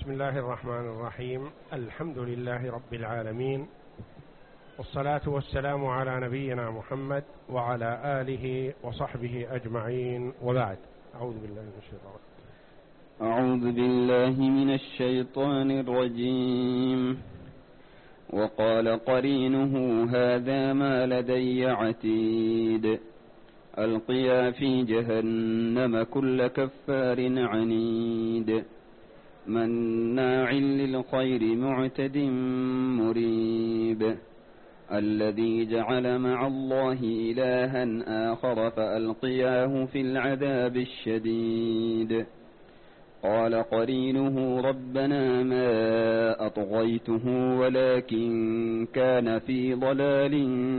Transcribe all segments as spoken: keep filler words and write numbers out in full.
بسم الله الرحمن الرحيم. الحمد لله رب العالمين، والصلاة والسلام على نبينا محمد وعلى آله وصحبه أجمعين، وبعد. أعوذ بالله من الشيطان أعوذ بالله من الشيطان الرجيم. وقال قرينه هذا ما لدي عتيد ألقيا في جهنم كل كفار عنيد مناع للخير معتد مريب الذي جعل مع الله إلها آخر فألقياه في العذاب الشديد. قال قرينه ربنا ما أطغيته ولكن كان في ضلال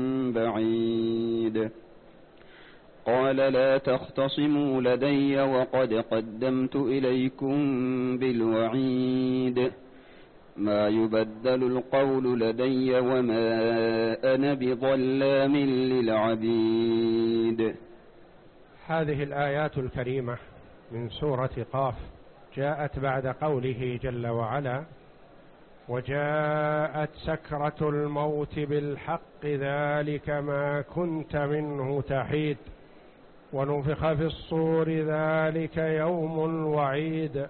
بعيد. قال لا تختصموا لدي وقد قدمت إليكم بالوعيد ما يبدل القول لدي وما أنا بظلام للعبيد. هذه الآيات الكريمة من سورة قاف جاءت بعد قوله جل وعلا: وجاءت سكرة الموت بالحق ذلك ما كنت منه تحيد ونفخ في الصور ذلك يوم الوعيد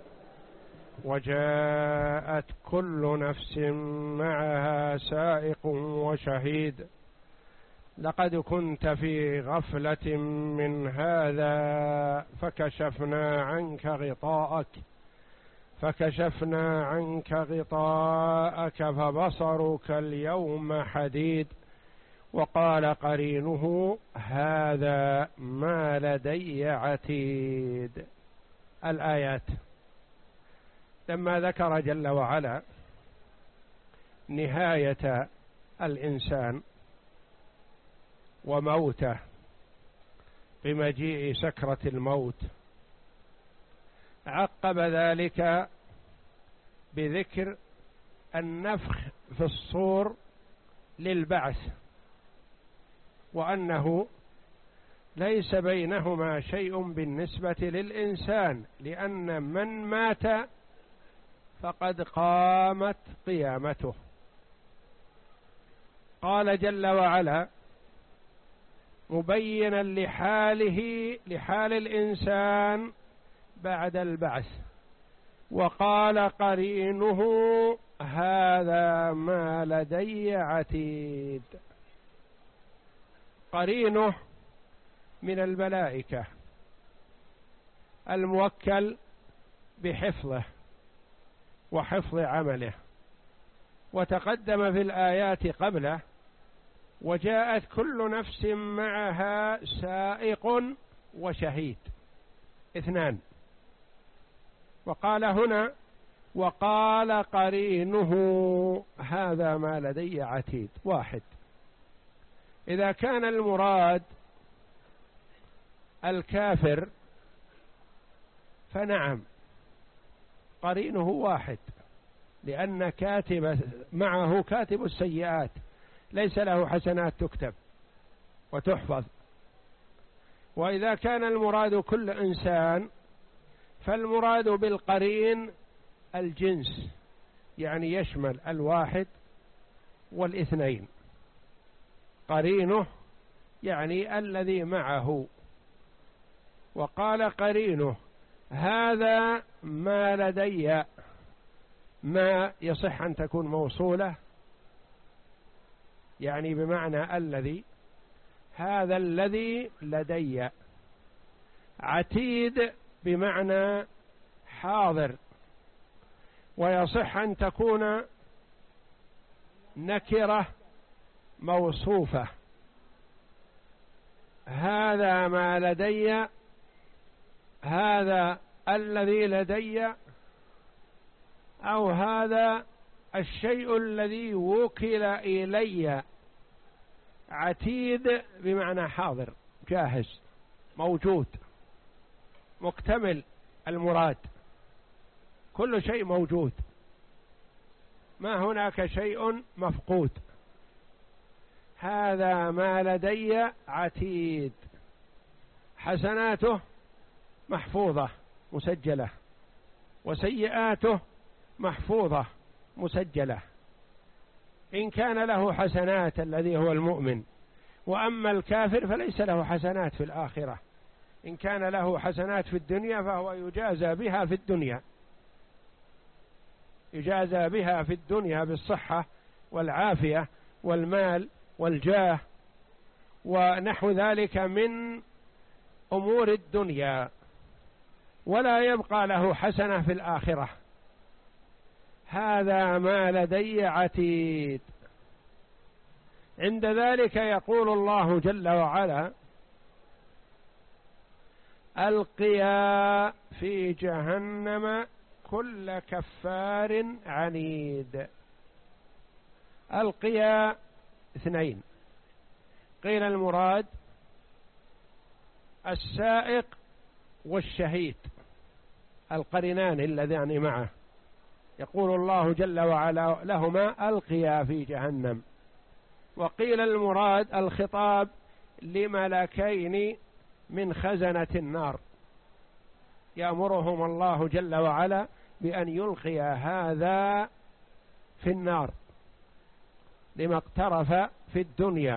وجاءت كل نفس معها سائق وشهيد لقد كنت في غفلة من هذا فكشفنا عنك غطاءك فكشفنا عنك غطاءك فبصرك اليوم حديد. وقال قرينه هذا ما لدي عتيد. الآيات لما ذكر جل وعلا نهاية الإنسان وموته بمجيء سكرة الموت، عقب ذلك بذكر النفخ في الصور للبعث، وأنه ليس بينهما شيء بالنسبة للإنسان، لأن من مات فقد قامت قيامته. قال جل وعلا مبينا لحاله لحال الإنسان بعد البعث: وقال قرينه هذا ما لدي عتيد. قرينه من الملائكة الموكل بحفظه وحفظ عمله، وتقدم في الآيات قبله: وجاءت كل نفس معها سائق وشهيد، اثنان. وقال هنا وقال قرينه هذا ما لدي عتيد، واحد. إذا كان المراد الكافر فنعم قرينه واحد، لأن كاتب معه كاتب السيئات ليس له حسنات تكتب وتحفظ. وإذا كان المراد كل إنسان فالمراد بالقرين الجنس، يعني يشمل الواحد والاثنين. قرينه يعني الذي معه. وقال قرينه هذا ما لدي، ما يصح أن تكون موصولة يعني بمعنى الذي، هذا الذي لدي. عتيد بمعنى حاضر، ويصح أن تكون نكرة موصوفة. هذا ما لدي، هذا الذي لدي، أو هذا الشيء الذي وكل إلي. عتيد بمعنى حاضر، جاهز، موجود، مكتمل المراد، كل شيء موجود، ما هناك شيء مفقود. هذا ما لدي عتيد، حسناته محفوظة مسجلة، وسيئاته محفوظة مسجلة، إن كان له حسنات الذي هو المؤمن، وأما الكافر فليس له حسنات في الآخرة. إن كان له حسنات في الدنيا فهو يجازى بها في الدنيا، يجازى بها في الدنيا بالصحة والعافية والمال والجاه ونحو ذلك من أمور الدنيا، ولا يبقى له حسنة في الآخرة. هذا ما لدي عتيد. عند ذلك يقول الله جل وعلا: ألقيا في جهنم كل كفار عنيد. ألقيا اثنين، قيل المراد السائق والشهيد القرنان اللذان معه، يقول الله جل وعلا لهما: ألقيا في جهنم. وقيل المراد الخطاب لملكين من خزنة النار، يأمرهم الله جل وعلا بأن يلقي هذا في النار لما اقترف في الدنيا.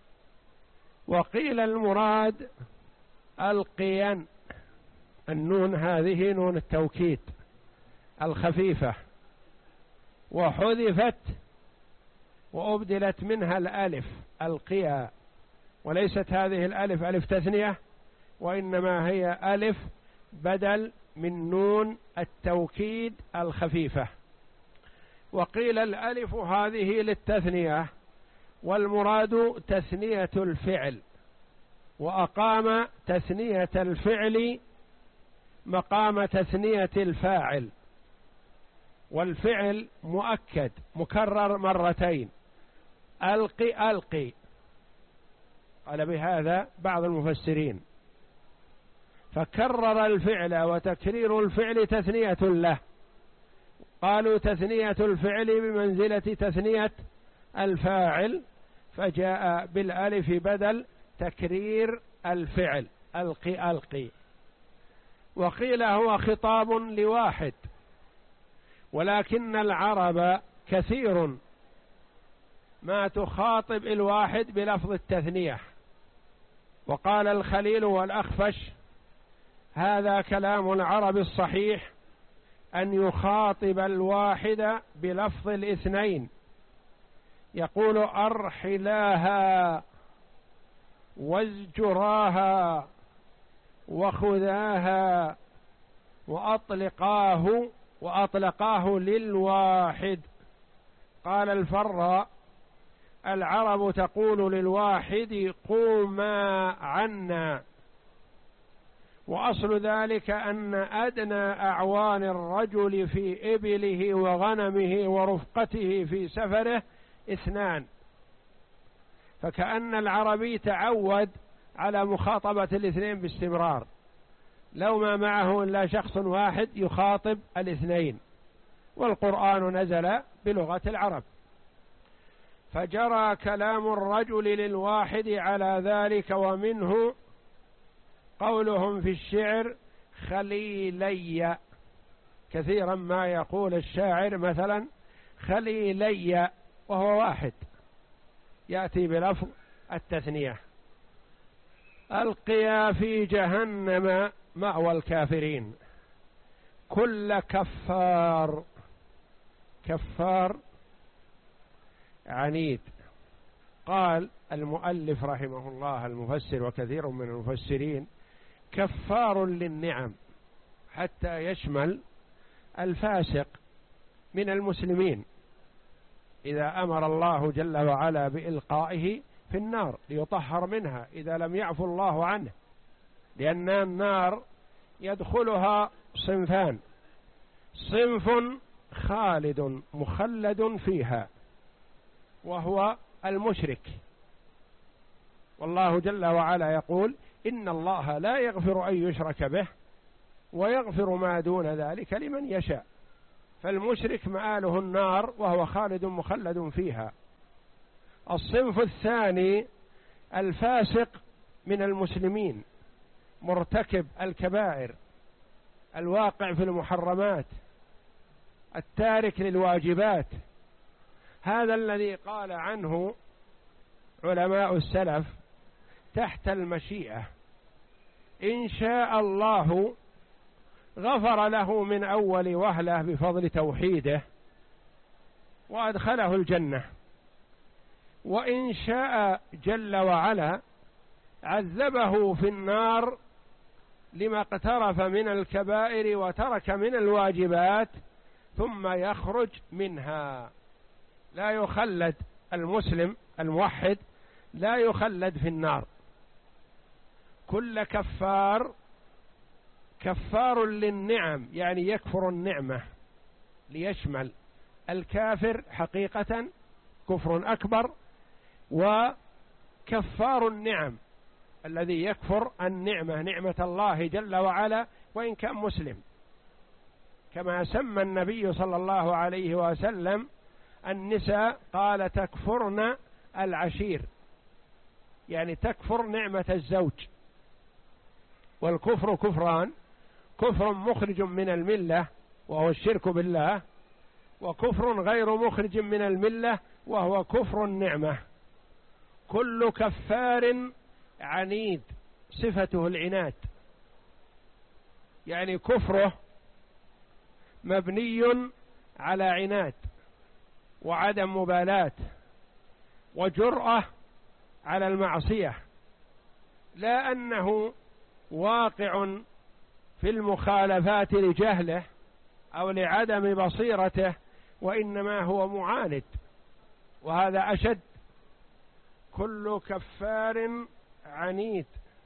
وقيل المراد ألقيا، النون هذه نون التوكيد الخفيفة، وحذفت وأبدلت منها الألف ألقيا، وليست هذه الألف ألف تثنية، وإنما هي ألف بدل من نون التوكيد الخفيفة. وقيل الألف هذه للتثنية، والمراد تثنية الفعل، وأقام تثنية الفعل مقام تثنية الفاعل، والفعل مؤكد مكرر مرتين: ألقي ألقي. قال بهذا بعض المفسرين، فكرر الفعل، وتكرير الفعل تثنية له، قالوا تثنية الفعل بمنزلة تثنية الفاعل، فجاء بالألف بدل تكرير الفعل ألقي ألقي. وقيل هو خطاب لواحد، ولكن العرب كثير ما تخاطب الواحد بلفظ التثنية. وقال الخليل والأخفش: هذا كلام العرب الصحيح أن يخاطب الواحد بلفظ الاثنين، يقول: أرحلاها وازجراها وخذاها وأطلقاه، وأطلقاه للواحد. قال الفراء: العرب تقول للواحد: قوما عنا. وأصل ذلك أن أدنى أعوان الرجل في إبله وغنمه ورفقته في سفره اثنان، فكأن العربي تعود على مخاطبة الاثنين باستمرار، لو ما معه إلا شخص واحد يخاطب الاثنين، والقرآن نزل بلغة العرب، فجرى كلام الرجل للواحد على ذلك. ومنه قولهم في الشعر: خليلي. كثيرا ما يقول الشاعر مثلا خليلي وهو واحد، يأتي بلفظ التثنية. ألقيا في جهنم مأوى الكافرين كل كفار. كفار عنيد. قال المؤلف رحمه الله المفسر وكثير من المفسرين: كفار للنعم، حتى يشمل الفاسق من المسلمين إذا أمر الله جل وعلا بإلقائه في النار ليطهر منها إذا لم يعفو الله عنه، لأن النار يدخلها صنفان: صنف خالد مخلد فيها وهو المشرك، والله جل وعلا يقول: إن الله لا يغفر أن يشرك به ويغفر ما دون ذلك لمن يشاء. فالمشرك مآله النار وهو خالد مخلد فيها. الصنف الثاني الفاسق من المسلمين، مرتكب الكبائر، الواقع في المحرمات، التارك للواجبات، هذا الذي قال عنه علماء السلف تحت المشيئة، إن شاء الله غفر له من أول وهلة بفضل توحيده وأدخله الجنة، وإن شاء جل وعلا عذبه في النار لما اقترف من الكبائر وترك من الواجبات ثم يخرج منها. لا يخلد المسلم الموحد، لا يخلد في النار. كل كفار كفار للنعم، يعني يكفر النعمة، ليشمل الكافر حقيقة كفر أكبر، وكفار النعم الذي يكفر النعمة، نعمة الله جل وعلا وإن كان مسلم، كما سمى النبي صلى الله عليه وسلم النساء قال تكفرن العشير، يعني تكفر نعمة الزوج. والكفر كفران: كفر مخرج من الملة وهو الشرك بالله، وكفر غير مخرج من الملة وهو كفر النعمة. كل كفار عنيد، صفته العناد، يعني كفره مبني على عناد وعدم مبالاة وجرأة على المعصية، لا أنه واقع في المخالفات لجهله أو لعدم بصيرته، وإنما هو معاند، وهذا أشد. كل كفار عنيد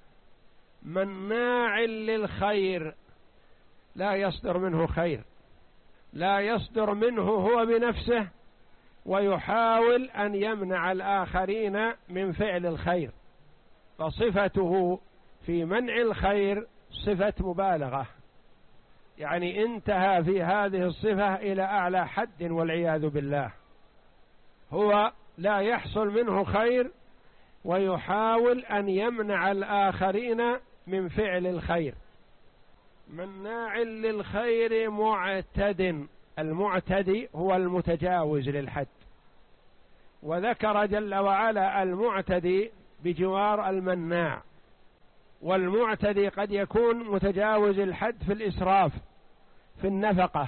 مناع للخير، لا يصدر منه خير، لا يصدر منه هو بنفسه، ويحاول أن يمنع الآخرين من فعل الخير، فصفته في منع الخير صفة مبالغة، يعني انتهى في هذه الصفة إلى أعلى حد والعياذ بالله. هو لا يحصل منه خير ويحاول أن يمنع الآخرين من فعل الخير. مناع للخير معتد، المعتدي هو المتجاوز للحد، وذكر جل وعلا المعتدي بجوار المناع. والمعتدي قد يكون متجاوز الحد في الإسراف في النفقة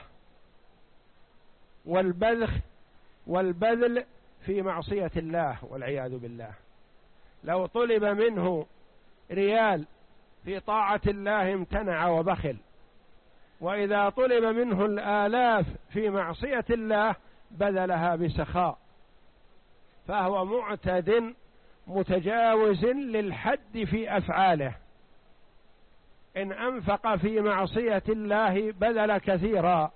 والبذخ والبذل في معصية الله والعياذ بالله. لو طلب منه ريال في طاعة الله امتنع وبخل، وإذا طلب منه الآلاف في معصية الله بذلها بسخاء، فهو معتد متجاوز للحد في أفعاله. إن أنفق في معصية الله بذل كثيرا،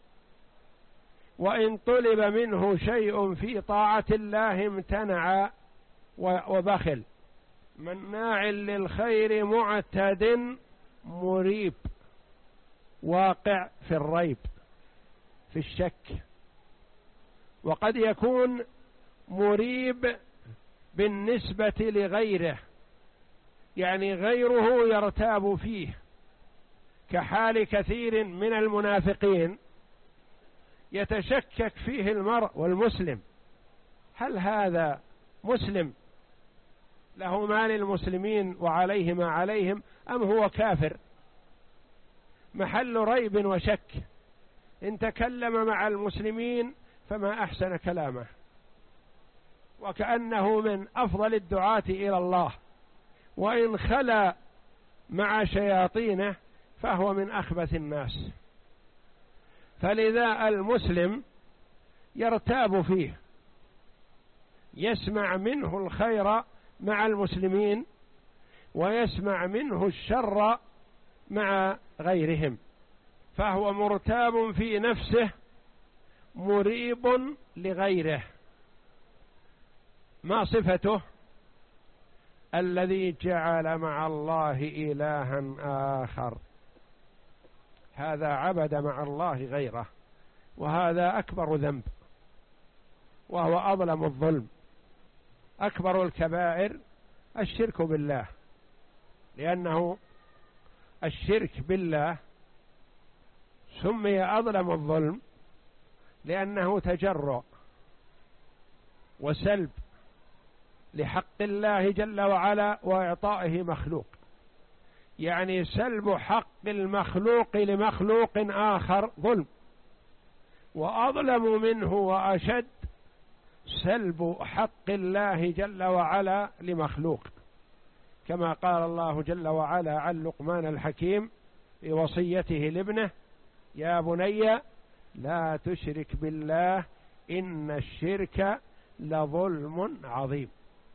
وإن طلب منه شيء في طاعة الله امتنع وبخل. مناع للخير معتد مريب، واقع في الريب في الشك، وقد يكون مريب بالنسبة لغيره، يعني غيره يرتاب فيه، كحال كثير من المنافقين يتشكك فيه المرء والمسلم، هل هذا مسلم له ما للمسلمين وعليه ما عليهم، أم هو كافر؟ محل ريب وشك. إن تكلم مع المسلمين فما أحسن كلامه، وكأنه من أفضل الدعاة إلى الله، وإن خلا مع شياطينه فهو من أخبث الناس. فلذا المسلم يرتاب فيه، يسمع منه الخير مع المسلمين ويسمع منه الشر مع غيرهم، فهو مرتاب في نفسه مريب لغيره. ما صفته؟ الذي جعل مع الله إلها آخر، هذا عبد مع الله غيره، وهذا أكبر ذنب، وهو أظلم الظلم. أكبر الكبائر الشرك بالله، لأنه الشرك بالله سمي أظلم الظلم لأنه تجرؤ وسلب لحق الله جل وعلا وإعطائه مخلوق، يعني سلب حق المخلوق لمخلوق آخر ظلم، وأظلم منه وأشد سلب حق الله جل وعلا لمخلوق، كما قال الله جل وعلا عن لقمان الحكيم في وصيته لابنه: يا بني لا تشرك بالله إن الشرك لظلم عظيم.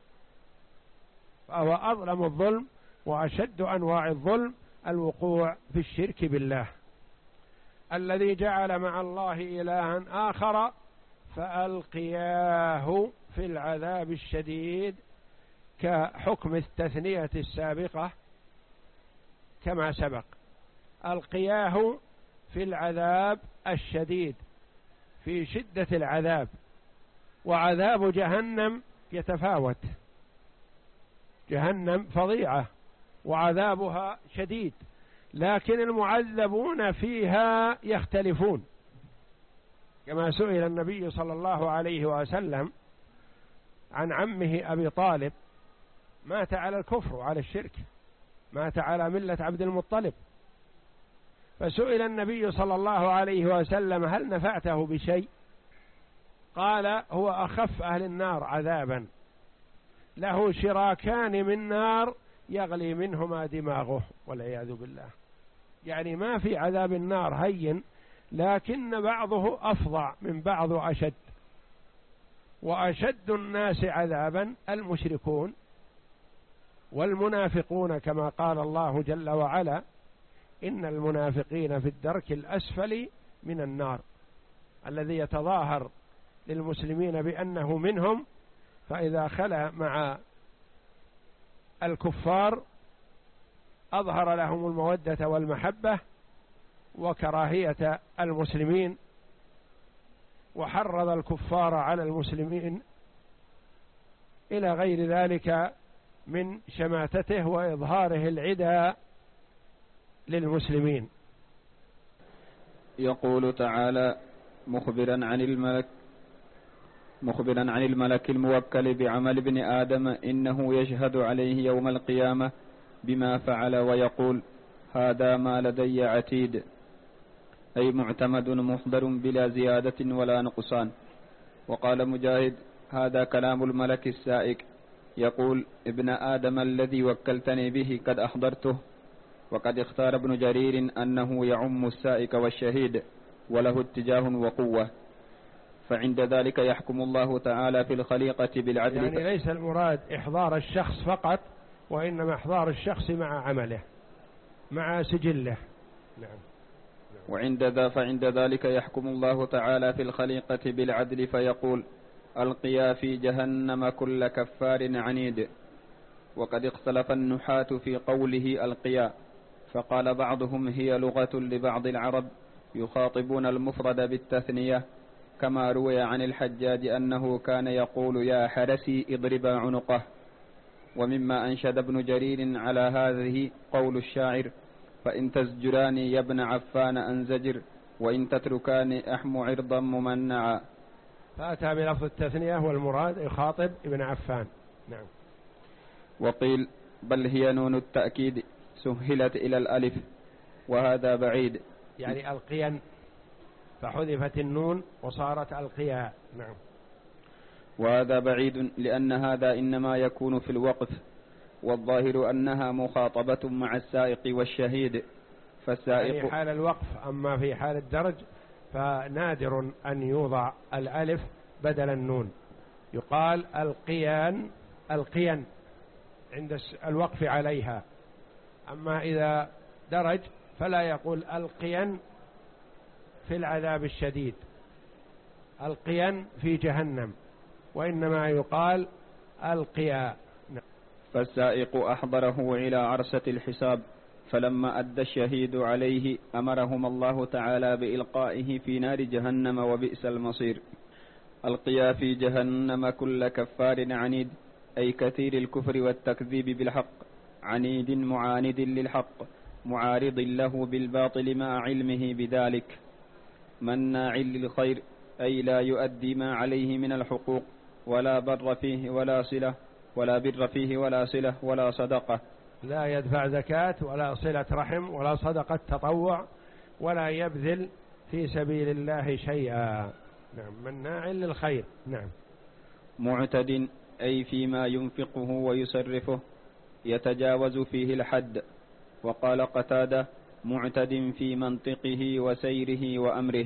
فهو أظلم الظلم وأشد أنواع الظلم الوقوع في الشرك بالله، الذي جعل مع الله إلها آخر فألقياه في العذاب الشديد، كحكم التثنية السابقة كما سبق، ألقياه في العذاب الشديد في شدة العذاب. وعذاب جهنم يتفاوت، جهنم فظيعة وعذابها شديد، لكن المعذبون فيها يختلفون، كما سئل النبي صلى الله عليه وسلم عن عمه أبي طالب، مات على الكفر وعلى الشرك، مات على ملة عبد المطلب، فسئل النبي صلى الله عليه وسلم: هل نفعته بشيء؟ قال: هو أخف أهل النار عذابا، له شراكان من نار يغلي منهما دماغه والعياذ بالله. يعني ما في عذاب النار هين، لكن بعضه أفظع من بعض أشد. وأشد الناس عذابا المشركون والمنافقون، كما قال الله جل وعلا: إن المنافقين في الدرك الأسفل من النار، الذي يتظاهر للمسلمين بأنه منهم، فإذا خلا مع الكفار أظهر لهم المودة والمحبة وكراهية المسلمين، وحرض الكفار على المسلمين، إلى غير ذلك من شماتته وإظهاره العدى للمسلمين. يقول تعالى مخبرا عن الملك مخبرا عن الملك الموكل بعمل ابن آدم إنه يشهد عليه يوم القيامة بما فعل ويقول: هذا ما لدي عتيد، أي معتمد مصدر بلا زيادة ولا نقصان. وقال مجاهد: هذا كلام الملك السائق، يقول: ابن آدم الذي وكلتني به قد أحضرته. وقد اختار ابن جرير أنه يعم السائق والشهيد وله اتجاه وقوة، فعند ذلك يحكم الله تعالى في الخليقة بالعدل. يعني ليس المراد إحضار الشخص فقط، وإنما إحضار الشخص مع عمله مع سجله. نعم. وعند ذا فعند ذلك يحكم الله تعالى في الخليقة بالعدل فيقول: ألقيا في جهنم كل كفار عنيد. وقد اختلف النحاة في قوله ألقيا، فقال بعضهم هي لغة لبعض العرب يخاطبون المفرد بالتثنية، كما روي عن الحجاج أنه كان يقول: يا حرسي اضربا عنقه. ومما أنشد ابن جرير على هذه قول الشاعر: فإن تزجراني يا ابن عفان أنزجر، وإن تتركاني أحم عرضا ممنعا. فأتى بلفظ التثنية والمراد يخاطب ابن عفان. نعم. وقيل بل هي نون التأكيد سهلت إلى الألف، وهذا بعيد، يعني ألقيا فحذفت النون وصارت ألقيا. نعم. وهذا بعيد لأن هذا إنما يكون في الوقف، والظاهر أنها مخاطبة مع السائق والشهيد. فالسائق يعني حال الوقف، أما في حال الدرج فنادر أن يوضع الألف بدل النون، يقال القيان القيان عند الوقف عليها. أما إذا درج فلا يقول القيان في العذاب الشديد، القيان في جهنم، وإنما يقال القيا. فالسائق أحضره إلى عرصة الحساب، فلما أدى الشهيد عليه أمرهم الله تعالى بإلقائه في نار جهنم وبئس المصير. القيا في جهنم كل كفار عنيد، أي كثير الكفر والتكذيب بالحق، عنيد معاند للحق، معارض له بالباطل مع علمه بذلك، مناع للخير أي لا يؤدي ما عليه من الحقوق، ولا بر فيه ولا صلة ولا بر فيه ولا صلة ولا صدقة. لا يدفع زكاة ولا صلة رحم ولا صدقة تطوع ولا يبذل في سبيل الله شيئا. نعم، مناع للخير. نعم. معتد أي فيما ينفقه ويسرفه يتجاوز فيه الحد. وقال قتادة: معتد في منطقه وسيره وأمره.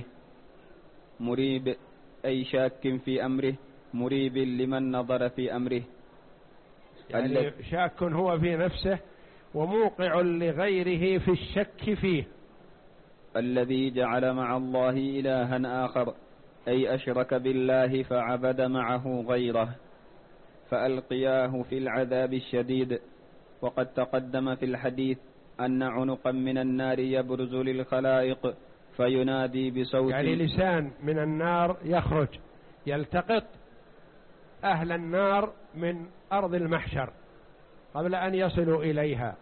مريب أي شاك في أمره، مريب لمن نظر في أمره. يعني شاك هو في نفسه وموقع لغيره في الشك فيه. الذي جعل مع الله إلها آخر أي أشرك بالله فعبد معه غيره فألقياه في العذاب الشديد. وقد تقدم في الحديث أن عنقا من النار يبرز للخلائق فينادي بصوت، يعني لسان من النار يخرج يلتقط أهل النار من أرض المحشر قبل أن يصلوا إليها،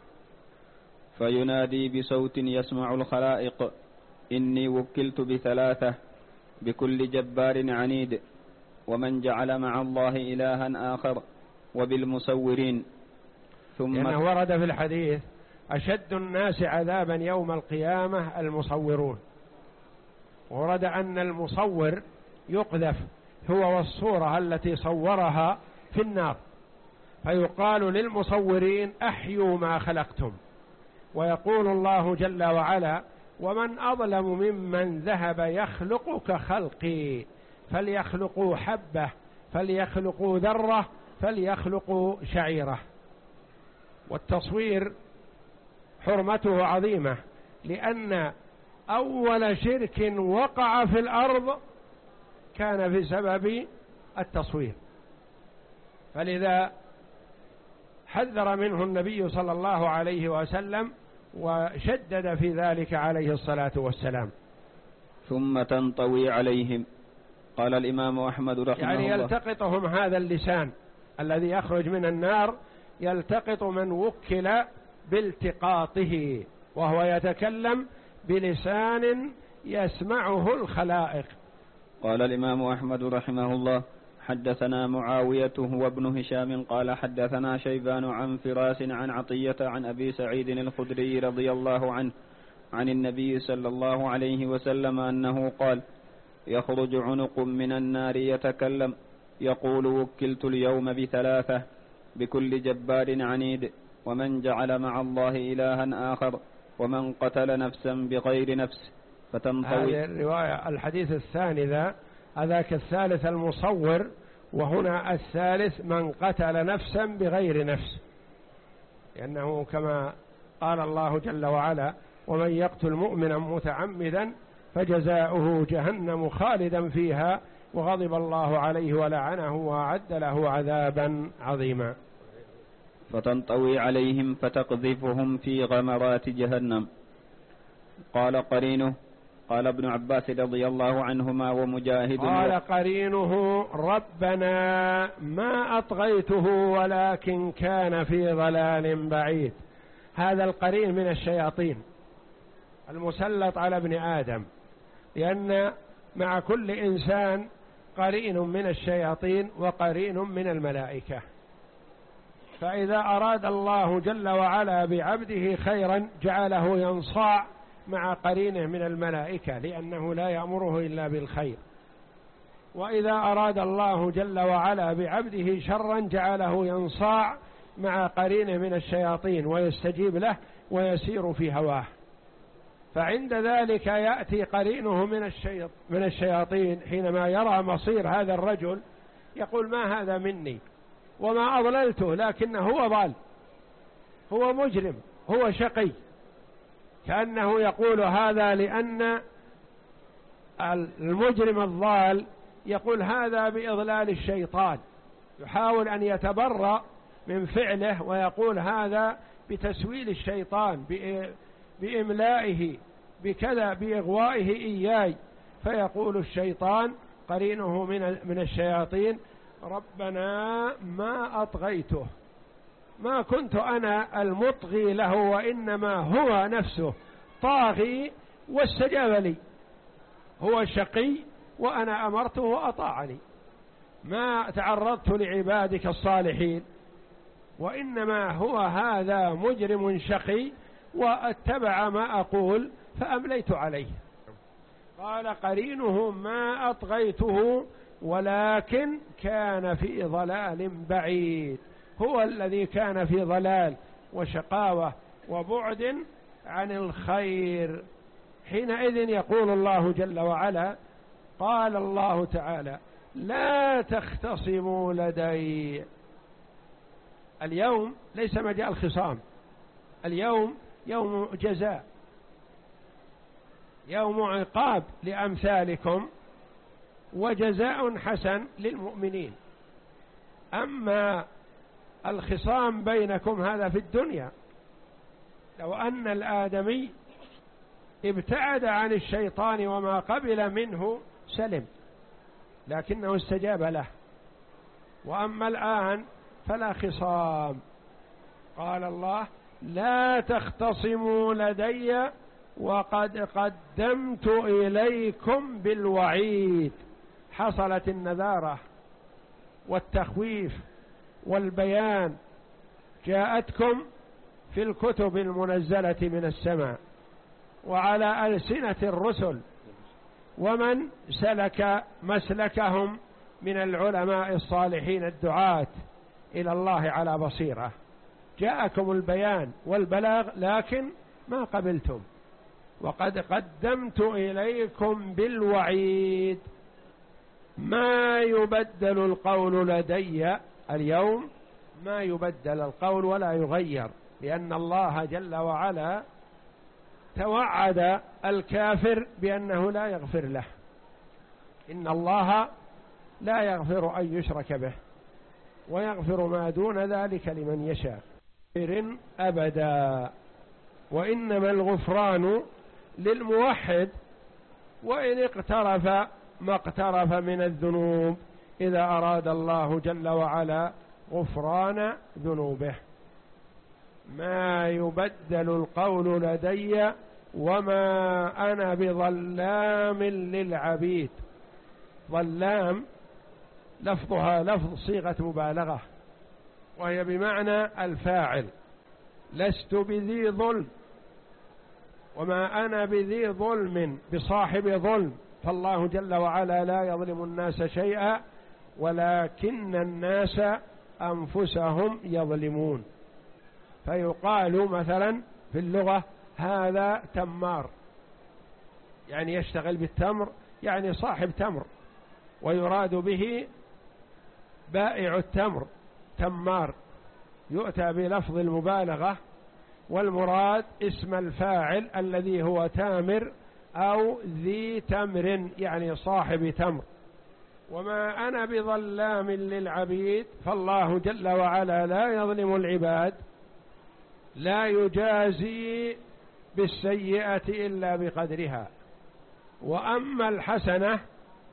فينادي بصوت يسمع الخلائق: إني وكلت بثلاثة، بكل جبار عنيد، ومن جعل مع الله إلها آخر، وبالمصورين. ثم لأنه ورد في الحديث: أشد الناس عذابا يوم القيامة المصورون. ورد أن المصور يقذف هو والصورة التي صورها في النار، فيقال للمصورين: أحيوا ما خلقتم. ويقول الله جل وعلا: ومن أظلم ممن ذهب يخلق كخلقي، فليخلقوا حبة، فليخلقوا ذرة، فليخلقوا شعيرة. والتصوير حرمته عظيمة، لأن أول شرك وقع في الأرض كان في سبب التصوير، فلذا حذر منه النبي صلى الله عليه وسلم وشدد في ذلك عليه الصلاة والسلام. ثم تنطوي عليهم. قال الإمام أحمد رحمه يعني الله: يلتقطهم هذا اللسان الذي يخرج من النار، يلتقط من وكل بالتقاطه، وهو يتكلم بلسان يسمعه الخلائق. قال الإمام أحمد رحمه الله: حدثنا معاوية هو ابن هشام قال حدثنا شيبان عن فراس عن عطية عن أبي سعيد الخدري رضي الله عنه عن النبي صلى الله عليه وسلم أنه قال: يخرج عنق من النار يتكلم يقول: وكلت اليوم بثلاثة، بكل جبار عنيد، ومن جعل مع الله إلها آخر، ومن قتل نفسا بغير نفس فتنطوي. هذه الرواية. الحديث الثاني ذا هذاك الثالث المصور، وهنا الثالث من قتل نفسا بغير نفس، لأنه كما قال الله جل وعلا: ومن يقتل مؤمنا متعمدا فجزاؤه جهنم خالدا فيها وغضب الله عليه ولعنه وأعد له عذابا عظيما. فتنطوي عليهم فتقذفهم في غمرات جهنم. قال قرينه، قال ابن عباس رضي الله عنهما ومجاهد، قال قرينه: ربنا ما أطغيته ولكن كان في ضلال بعيد. هذا القرين من الشياطين المسلط على ابن آدم، لأن مع كل إنسان قرين من الشياطين وقرين من الملائكة. فإذا أراد الله جل وعلا بعبده خيرا جعله ينصاع مع قرينه من الملائكة، لأنه لا يأمره إلا بالخير. وإذا أراد الله جل وعلا بعبده شرا جعله ينصاع مع قرينه من الشياطين ويستجيب له ويسير في هواه. فعند ذلك يأتي قرينه من من الشياطين حينما يرى مصير هذا الرجل يقول: ما هذا مني وما أضللته، لكنه هو ضال، هو مجرم، هو شقي. كأنه يقول هذا لأن المجرم الضال يقول هذا بإضلال الشيطان، يحاول أن يتبرأ من فعله ويقول هذا بتسويل الشيطان، بإملائه، بكذا، بإغوائه إياي. فيقول الشيطان قرينه من من الشياطين: ربنا ما أطغيته، ما كنت أنا المطغي له، وإنما هو نفسه طاغي واستجاب لي، هو شقي وأنا أمرته وأطاعني، ما تعرضت لعبادك الصالحين، وإنما هو هذا مجرم شقي واتبع ما أقول فأمليت عليه. قال قرينه ما أطغيته ولكن كان في ضلال بعيد، هو الذي كان في ضلال وشقاوة وبعد عن الخير. حينئذ يقول الله جل وعلا: قال الله تعالى: لا تختصموا لدي. اليوم ليس مجال الخصام، اليوم يوم جزاء، يوم عقاب لأمثالكم وجزاء حسن للمؤمنين. أما الخصام بينكم هذا في الدنيا، لو أن الآدمي ابتعد عن الشيطان وما قبل منه سلم، لكنه استجاب له. وأما الآن فلا خصام. قال الله: لا تختصموا لدي وقد قدمت إليكم بالوعيد. حصلت النذارة والتخويف والبيان، جاءتكم في الكتب المنزلة من السماء وعلى ألسنة الرسل ومن سلك مسلكهم من العلماء الصالحين الدعاة إلى الله على بصيرة. جاءكم البيان والبلاغ لكن ما قبلتم. وقد قدمت إليكم بالوعيد. ما يبدل القول لدي اليوم، ما يبدل القول ولا يغير، لأن الله جل وعلا توعد الكافر بأنه لا يغفر له. إن الله لا يغفر أن يشرك به ويغفر ما دون ذلك لمن يشاء أبدا. وإنما الغفران للموحد وإن اقترف ما اقترف من الذنوب، إذا أراد الله جل وعلا غفران ذنوبه. ما يبدل القول لدي وما أنا بظلام للعبيد. ظلام لفظها لفظ صيغة مبالغة، وهي بمعنى الفاعل. لست بذي ظلم، وما أنا بذي ظلم بصاحب ظلم، فالله جل وعلا لا يظلم الناس شيئا ولكن الناس أنفسهم يظلمون. فيقال مثلا في اللغة: هذا تمار، يعني يشتغل بالتمر، يعني صاحب تمر، ويراد به بائع التمر تمار، يؤتى بلفظ المبالغة، والمراد اسم الفاعل الذي هو تامر أو ذي تمر، يعني صاحب تمر. وما أنا بظلام للعبيد، فالله جل وعلا لا يظلم العباد، لا يجازي بالسيئة إلا بقدرها. وأما الحسنة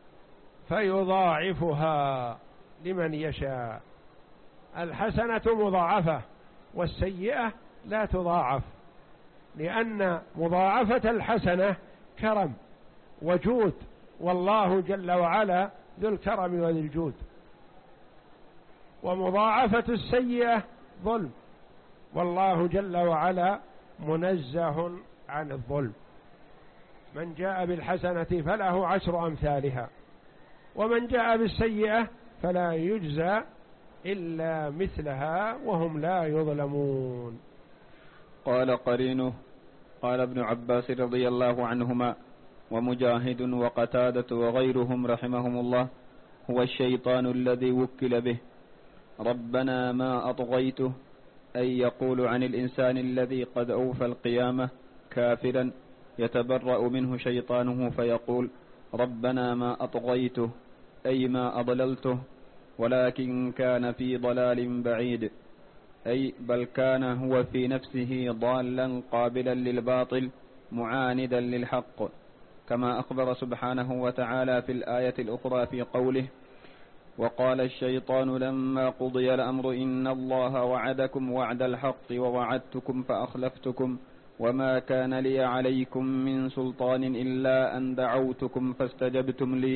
فيضاعفها لمن يشاء. الحسنة مضاعفة والسيئة لا تضاعف، لأن مضاعفة الحسنة كرم وجود، والله جل وعلا ذو الكرم وذو الجود. ومضاعفة السيئة ظلم، والله جل وعلا منزه عن الظلم. من جاء بالحسنة فله عشر أمثالها، ومن جاء بالسيئة فلا يجزى إلا مثلها وهم لا يظلمون. قال قرينه: قال ابن عباس رضي الله عنهما ومجاهد وقتادة وغيرهم رحمهم الله: هو الشيطان الذي وكل به. ربنا ما أطغيته، أي يقول عن الإنسان الذي قد أوفى القيامة كافرا، يتبرأ منه شيطانه فيقول: ربنا ما أطغيته، أي ما أضللته، ولكن كان في ضلال بعيد، أي بل كان هو في نفسه ضالا قابلا للباطل معاندا للحق، كما أخبر سبحانه وتعالى في الآية الأخرى في قوله: وقال الشيطان لما قضي الأمر إن الله وعدكم وعد الحق ووعدتكم فأخلفتكم وما كان لي عليكم من سلطان إلا أن دعوتكم فاستجبتم لي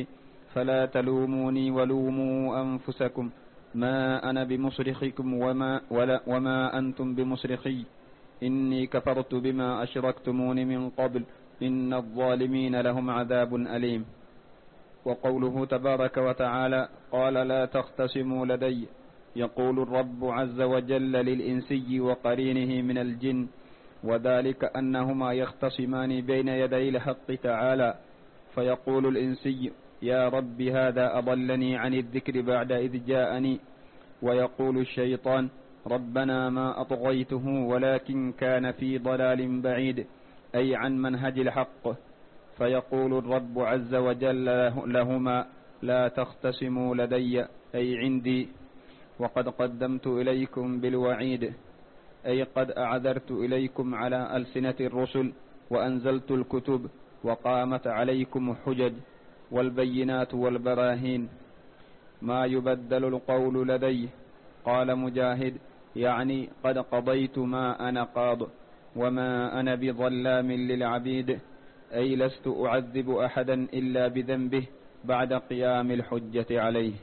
فلا تلوموني ولوموا أنفسكم ما أنا بمصرخكم وما, ولا وما أنتم بمصرخي إني كفرت بما أشركتمون من قبل إن الظالمين لهم عذاب أليم. وقوله تبارك وتعالى قال لا تختصموا لدي، يقول الرب عز وجل للإنسي وقرينه من الجن، وذلك أنهما يختصمان بين يدي الحق تعالى، فيقول الإنسي يا رب هذا أضلني عن الذكر بعد إذ جاءني، ويقول الشيطان ربنا ما أطغيته ولكن كان في ضلال بعيد أي عن منهج الحق، فيقول الرب عز وجل لهما لا تختصموا لدي أي عندي، وقد قدمت إليكم بالوعيد أي قد أعذرت إليكم على ألسنة الرسل وأنزلت الكتب وقامت عليكم حجج والبينات والبراهين ما يبدل القول لدي. قال مجاهد يعني قد قضيت ما أنا قاض وما أنا بظلام للعبيد، أي لست أعذب أحدا إلا بذنبه بعد قيام الحجة عليه.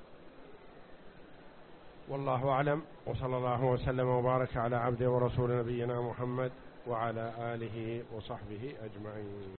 والله أعلم، وصلى الله وسلم وبارك على عبده ورسول نبينا محمد وعلى آله وصحبه أجمعين.